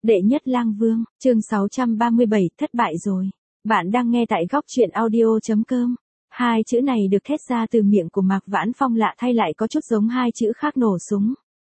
Đệ nhất lang vương, chương 637, thất bại rồi. Bạn đang nghe tại góc truyện audio.com. Hai chữ này được thét ra từ miệng của Mạc Vãn Phong lạ thay lại có chút giống hai chữ khác nổ súng.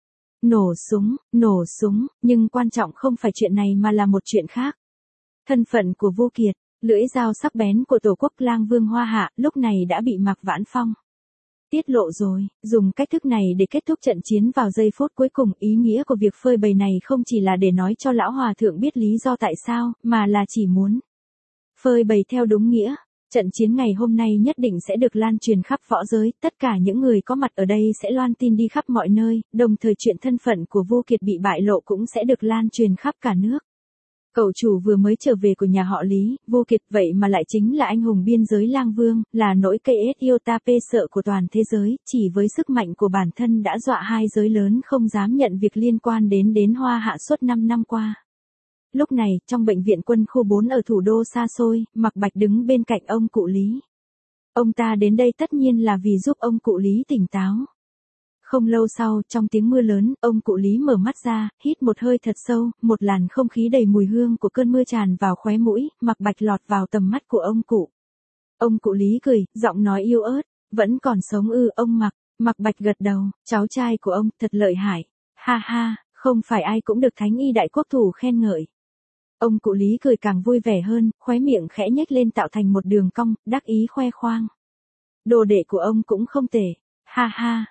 Nổ súng, nhưng quan trọng không phải chuyện này mà là một chuyện khác. Thân phận của Vô Kiệt, lưỡi dao sắc bén của tổ quốc lang vương Hoa Hạ lúc này đã bị Mạc Vãn Phong tiết lộ rồi, dùng cách thức này để kết thúc trận chiến vào giây phút cuối cùng. Ý nghĩa của việc phơi bày này không chỉ là để nói cho lão hòa thượng biết lý do tại sao, mà là chỉ muốn phơi bày theo đúng nghĩa. Trận chiến ngày hôm nay nhất định sẽ được lan truyền khắp võ giới, tất cả những người có mặt ở đây sẽ loan tin đi khắp mọi nơi, đồng thời chuyện thân phận của Vô Kiệt bị bại lộ cũng sẽ được lan truyền khắp cả nước. Cậu chủ vừa mới trở về của nhà họ Lý, Vô Kiệt vậy mà lại chính là anh hùng biên giới lang vương, là nỗi cây Ethiopia sợ của toàn thế giới, chỉ với sức mạnh của bản thân đã dọa hai giới lớn không dám nhận việc liên quan đến Hoa Hạ suốt 5 năm qua. Lúc này, trong bệnh viện quân khu 4 ở thủ đô xa xôi, Mạc Bạch đứng bên cạnh ông cụ Lý. Ông ta đến đây tất nhiên là vì giúp ông cụ Lý tỉnh táo. Không lâu sau, trong tiếng mưa lớn, ông cụ Lý mở mắt ra, hít một hơi thật sâu, một làn không khí đầy mùi hương của cơn mưa tràn vào khóe mũi, Mạc Bạch lọt vào tầm mắt của ông cụ. Ông cụ Lý cười, giọng nói yếu ớt, vẫn còn sống ư ông Mạc. Mạc Bạch gật đầu, cháu trai của ông, thật lợi hại. Ha ha, không phải ai cũng được Thánh Y Đại Quốc Thủ khen ngợi. Ông cụ Lý cười càng vui vẻ hơn, khóe miệng khẽ nhếch lên tạo thành một đường cong, đắc ý khoe khoang. Đồ đệ của ông cũng không tệ. Ha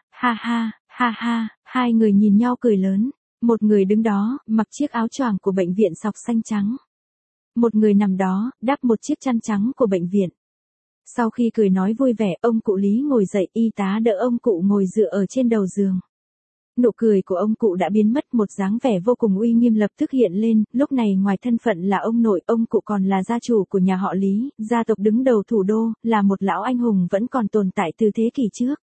ha, hai người nhìn nhau cười lớn. Một người đứng đó, mặc chiếc áo choàng của bệnh viện sọc xanh trắng. Một người nằm đó, đắp một chiếc chăn trắng của bệnh viện. Sau khi cười nói vui vẻ, ông cụ Lý ngồi dậy, y tá đỡ ông cụ ngồi dựa ở trên đầu giường. Nụ cười của ông cụ đã biến mất, một dáng vẻ vô cùng uy nghiêm lập tức hiện lên, lúc này ngoài thân phận là ông nội, ông cụ còn là gia chủ của nhà họ Lý, gia tộc đứng đầu thủ đô, là một lão anh hùng vẫn còn tồn tại từ thế kỷ trước.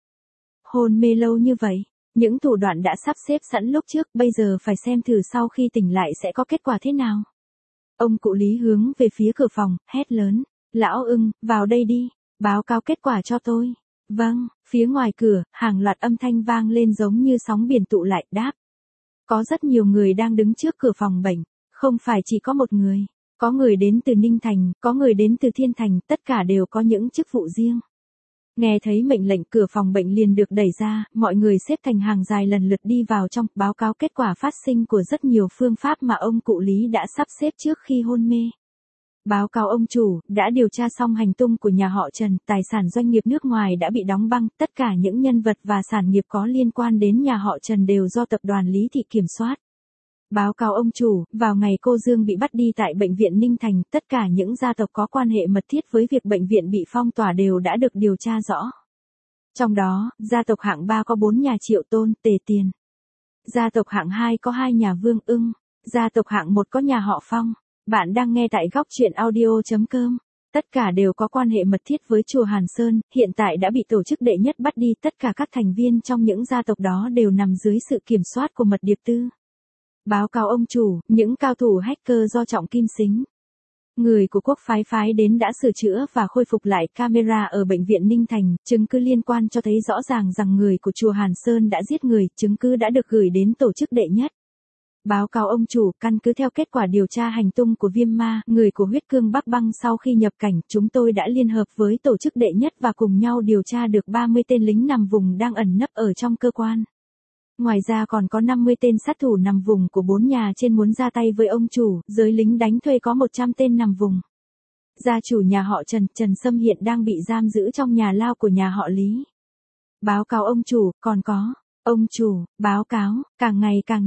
Hôn mê lâu như vậy, những thủ đoạn đã sắp xếp sẵn lúc trước, bây giờ phải xem thử sau khi tỉnh lại sẽ có kết quả thế nào. Ông cụ Lý hướng về phía cửa phòng, hét lớn, lão Ưng, vào đây đi, báo cáo kết quả cho tôi. Vâng, phía ngoài cửa, hàng loạt âm thanh vang lên giống như sóng biển tụ lại, đáp. Có rất nhiều người đang đứng trước cửa phòng bệnh, không phải chỉ có một người, có người đến từ Ninh Thành, có người đến từ Thiên Thành, tất cả đều có những chức vụ riêng. Nghe thấy mệnh lệnh, cửa phòng bệnh liền được đẩy ra, mọi người xếp thành hàng dài lần lượt đi vào trong, báo cáo kết quả phát sinh của rất nhiều phương pháp mà ông cụ Lý đã sắp xếp trước khi hôn mê. Báo cáo ông chủ, đã điều tra xong hành tung của nhà họ Trần, tài sản doanh nghiệp nước ngoài đã bị đóng băng, tất cả những nhân vật và sản nghiệp có liên quan đến nhà họ Trần đều do tập đoàn Lý Thị kiểm soát. Báo cáo ông chủ, vào ngày cô Dương bị bắt đi tại bệnh viện Ninh Thành, tất cả những gia tộc có quan hệ mật thiết với việc bệnh viện bị phong tỏa đều đã được điều tra rõ. Trong đó, gia tộc hạng 3 có 4 nhà Triệu Tôn, Tề Tiền. Gia tộc hạng 2 có 2 nhà Vương Ưng. Gia tộc hạng 1 có nhà họ Phong. Bạn đang nghe tại góc truyện audio.com. Tất cả đều có quan hệ mật thiết với chùa Hàn Sơn, hiện tại đã bị tổ chức đệ nhất bắt đi, tất cả các thành viên trong những gia tộc đó đều nằm dưới sự kiểm soát của Mật Điệp Tư. Báo cáo ông chủ, những cao thủ hacker do Trọng Kim Sính, người của quốc phái đến đã sửa chữa và khôi phục lại camera ở bệnh viện Ninh Thành, chứng cứ liên quan cho thấy rõ ràng rằng người của chùa Hàn Sơn đã giết người, chứng cứ đã được gửi đến tổ chức đệ nhất. Báo cáo ông chủ, căn cứ theo kết quả điều tra hành tung của Viêm Ma, người của huyết cương Bắc Băng sau khi nhập cảnh, chúng tôi đã liên hợp với tổ chức đệ nhất và cùng nhau điều tra được 30 tên lính nằm vùng đang ẩn nấp ở trong cơ quan. Ngoài ra còn có 50 tên sát thủ nằm vùng của 4 nhà trên muốn ra tay với ông chủ, giới lính đánh thuê có 100 tên nằm vùng. Gia chủ nhà họ Trần, Trần Sâm hiện đang bị giam giữ trong nhà lao của nhà họ Lý. Báo cáo ông chủ, còn có. Ông chủ, báo cáo, càng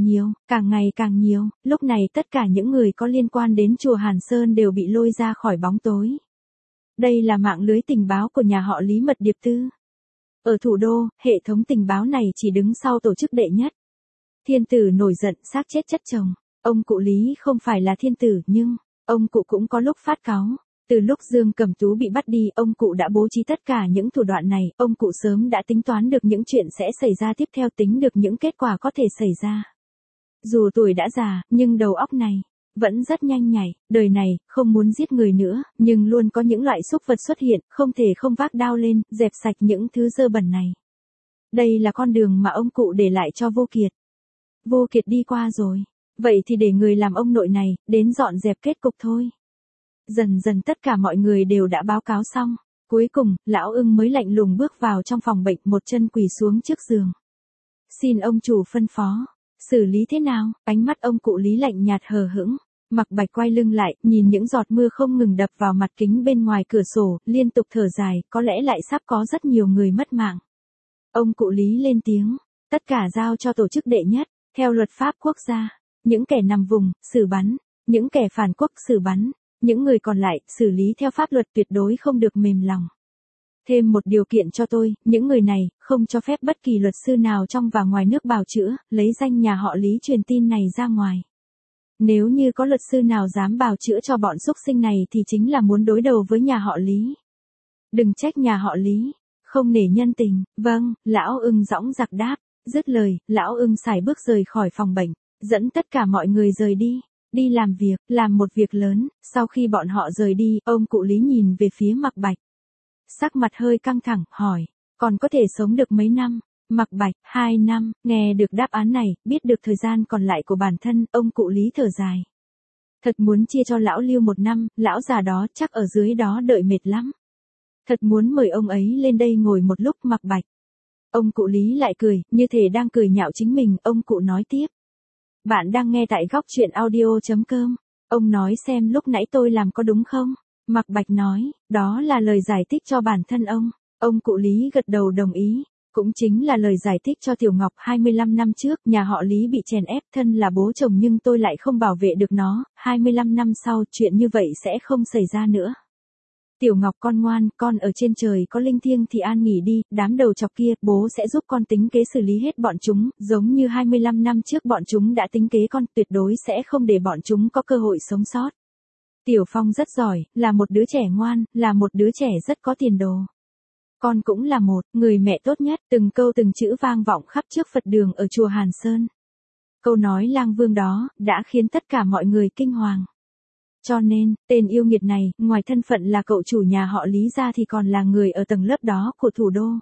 ngày càng nhiều, lúc này tất cả những người có liên quan đến chùa Hàn Sơn đều bị lôi ra khỏi bóng tối. Đây là mạng lưới tình báo của nhà họ Lý Mật Điệp Tư. Ở thủ đô, hệ thống tình báo này chỉ đứng sau tổ chức đệ nhất. Thiên tử nổi giận, xác chết chất chồng. Ông cụ Lý không phải là thiên tử nhưng, ông cụ cũng có lúc phát cáu. Từ lúc Dương Cẩm Tú bị bắt đi, ông cụ đã bố trí tất cả những thủ đoạn này, ông cụ sớm đã tính toán được những chuyện sẽ xảy ra tiếp theo, tính được những kết quả có thể xảy ra. Dù tuổi đã già, nhưng đầu óc này vẫn rất nhanh nhạy, đời này không muốn giết người nữa, nhưng luôn có những loại súc vật xuất hiện, không thể không vác đao lên, dẹp sạch những thứ dơ bẩn này. Đây là con đường mà ông cụ để lại cho Vô Kiệt. Vô Kiệt đi qua rồi. Vậy thì để người làm ông nội này, đến dọn dẹp kết cục thôi. Dần dần tất cả mọi người đều đã báo cáo xong. Cuối cùng, lão ưng mới lạnh lùng bước vào trong phòng bệnh, một chân quỳ xuống trước giường. Xin ông chủ phân phó. Xử lý thế nào? Ánh mắt ông cụ Lý lạnh nhạt hờ hững. Mạc Bạch quay lưng lại, nhìn những giọt mưa không ngừng đập vào mặt kính bên ngoài cửa sổ, liên tục thở dài, có lẽ lại sắp có rất nhiều người mất mạng. Ông cụ Lý lên tiếng. Tất cả giao cho tổ chức đệ nhất, theo luật pháp quốc gia. Những kẻ nằm vùng, xử bắn. Những kẻ phản quốc xử bắn. Những người còn lại, xử lý theo pháp luật, tuyệt đối không được mềm lòng. Thêm một điều kiện cho tôi, những người này, không cho phép bất kỳ luật sư nào trong và ngoài nước bào chữa, lấy danh nhà họ Lý truyền tin này ra ngoài. Nếu như có luật sư nào dám bào chữa cho bọn xúc sinh này thì chính là muốn đối đầu với nhà họ Lý. Đừng trách nhà họ Lý, không nể nhân tình. Vâng, lão ưng dõng dạc đáp. Dứt lời, lão ưng sải bước rời khỏi phòng bệnh, dẫn tất cả mọi người rời đi. Đi làm việc, làm một việc lớn. Sau khi bọn họ rời đi, ông cụ Lý nhìn về phía Mạc Bạch. Sắc mặt hơi căng thẳng, hỏi, còn có thể sống được mấy năm? Mạc Bạch, 2 năm. Nghe được đáp án này, biết được thời gian còn lại của bản thân, ông cụ Lý thở dài. Thật muốn chia cho lão Lưu 1 năm, lão già đó chắc ở dưới đó đợi mệt lắm. Thật muốn mời ông ấy lên đây ngồi một lúc. Mạc Bạch. Ông cụ Lý lại cười, như thể đang cười nhạo chính mình. Ông cụ nói tiếp. Bạn đang nghe tại góc truyện audio.com. Ông nói xem lúc nãy tôi làm có đúng không? Mạc Bạch nói, đó là lời giải thích cho bản thân ông. Ông cụ Lý gật đầu đồng ý. Cũng chính là lời giải thích cho Tiểu Ngọc. 25 năm trước, nhà họ Lý bị chèn ép, thân là bố chồng nhưng tôi lại không bảo vệ được nó. 25 năm sau, chuyện như vậy sẽ không xảy ra nữa. Tiểu Ngọc con ngoan, con ở trên trời có linh thiêng thì an nghỉ đi, đám đầu chọc kia, bố sẽ giúp con tính kế xử lý hết bọn chúng, giống như 25 năm trước bọn chúng đã tính kế con, tuyệt đối sẽ không để bọn chúng có cơ hội sống sót. Tiểu Phong rất giỏi, là một đứa trẻ ngoan, là một đứa trẻ rất có tiền đồ. Con cũng là một người mẹ tốt nhất, từng câu từng chữ vang vọng khắp trước Phật đường ở chùa Hàn Sơn. Câu nói lang vương đó, đã khiến tất cả mọi người kinh hoàng. Cho nên, tên yêu nghiệt này, ngoài thân phận là cậu chủ nhà họ Lý ra thì còn là người ở tầng lớp đó của thủ đô.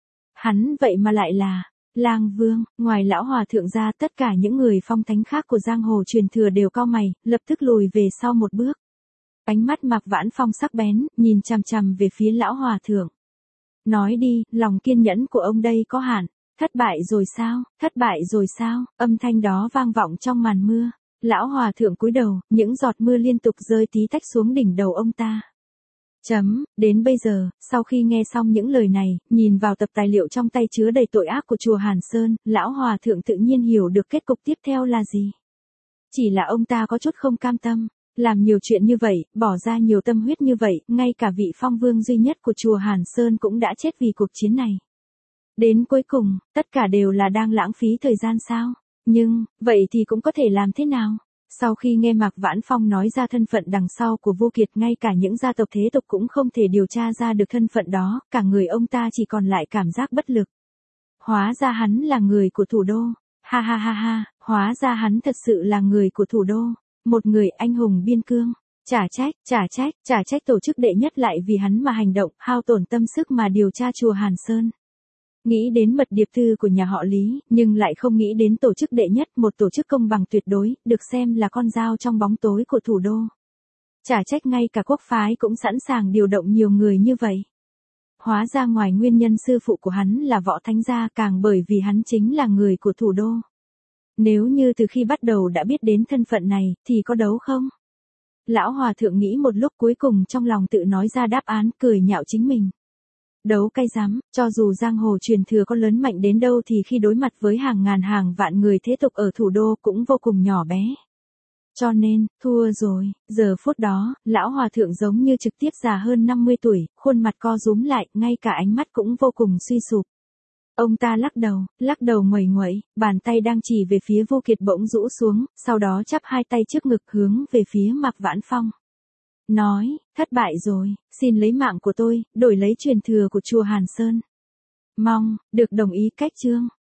Hắn vậy mà lại là lang vương. Ngoài lão hòa thượng ra, tất cả những người phong thánh khác của giang hồ truyền thừa đều cau mày, lập tức lùi về sau một bước. Ánh mắt Mạc Vãn Phong sắc bén, nhìn chằm chằm về phía lão hòa thượng. Nói đi, lòng kiên nhẫn của ông đây có hạn. Thất bại rồi sao? Thất bại rồi sao? Âm thanh đó vang vọng trong màn mưa. Lão hòa thượng cúi đầu, những giọt mưa liên tục rơi tí tách xuống đỉnh đầu ông ta. Đến bây giờ, sau khi nghe xong những lời này, nhìn vào tập tài liệu trong tay chứa đầy tội ác của chùa Hàn Sơn, lão hòa thượng tự nhiên hiểu được kết cục tiếp theo là gì. Chỉ là ông ta có chút không cam tâm. Làm nhiều chuyện như vậy, bỏ ra nhiều tâm huyết như vậy, ngay cả vị phong vương duy nhất của chùa Hàn Sơn cũng đã chết vì cuộc chiến này. Đến cuối cùng, tất cả đều là đang lãng phí thời gian sao? Nhưng, vậy thì cũng có thể làm thế nào? Sau khi nghe Mạc Vãn Phong nói ra thân phận đằng sau của Vô Kiệt, ngay cả những gia tộc thế tục cũng không thể điều tra ra được thân phận đó, cả người ông ta chỉ còn lại cảm giác bất lực. Hóa ra hắn là người của thủ đô. Ha ha ha ha, hóa ra hắn thật sự là người của thủ đô. Một người anh hùng biên cương. Chả trách tổ chức đệ nhất lại vì hắn mà hành động, hao tổn tâm sức mà điều tra chùa Hàn Sơn. Nghĩ đến mật điệp thư của nhà họ Lý, nhưng lại không nghĩ đến tổ chức đệ nhất, một tổ chức công bằng tuyệt đối, được xem là con dao trong bóng tối của thủ đô. Chả trách ngay cả quốc phái cũng sẵn sàng điều động nhiều người như vậy. Hóa ra ngoài nguyên nhân sư phụ của hắn là Võ Thánh gia, càng bởi vì hắn chính là người của thủ đô. Nếu như từ khi bắt đầu đã biết đến thân phận này, thì có đấu không? Lão hòa thượng nghĩ một lúc, cuối cùng trong lòng tự nói ra đáp án, cười nhạo chính mình. Đấu cay rắm, cho dù giang hồ truyền thừa có lớn mạnh đến đâu thì khi đối mặt với hàng ngàn hàng vạn người thế tục ở thủ đô cũng vô cùng nhỏ bé. Cho nên, thua rồi. Giờ phút đó, lão hòa thượng giống như trực tiếp già hơn 50 tuổi, khuôn mặt co rúm lại, ngay cả ánh mắt cũng vô cùng suy sụp. Ông ta lắc đầu nguẩy nguẩy, bàn tay đang chỉ về phía Vô Kiệt bỗng rũ xuống, sau đó chắp hai tay trước ngực hướng về phía Mạc Vãn Phong. Nói, thất bại rồi, xin lấy mạng của tôi, đổi lấy truyền thừa của chùa Hàn Sơn. Mong, được đồng ý cách chương.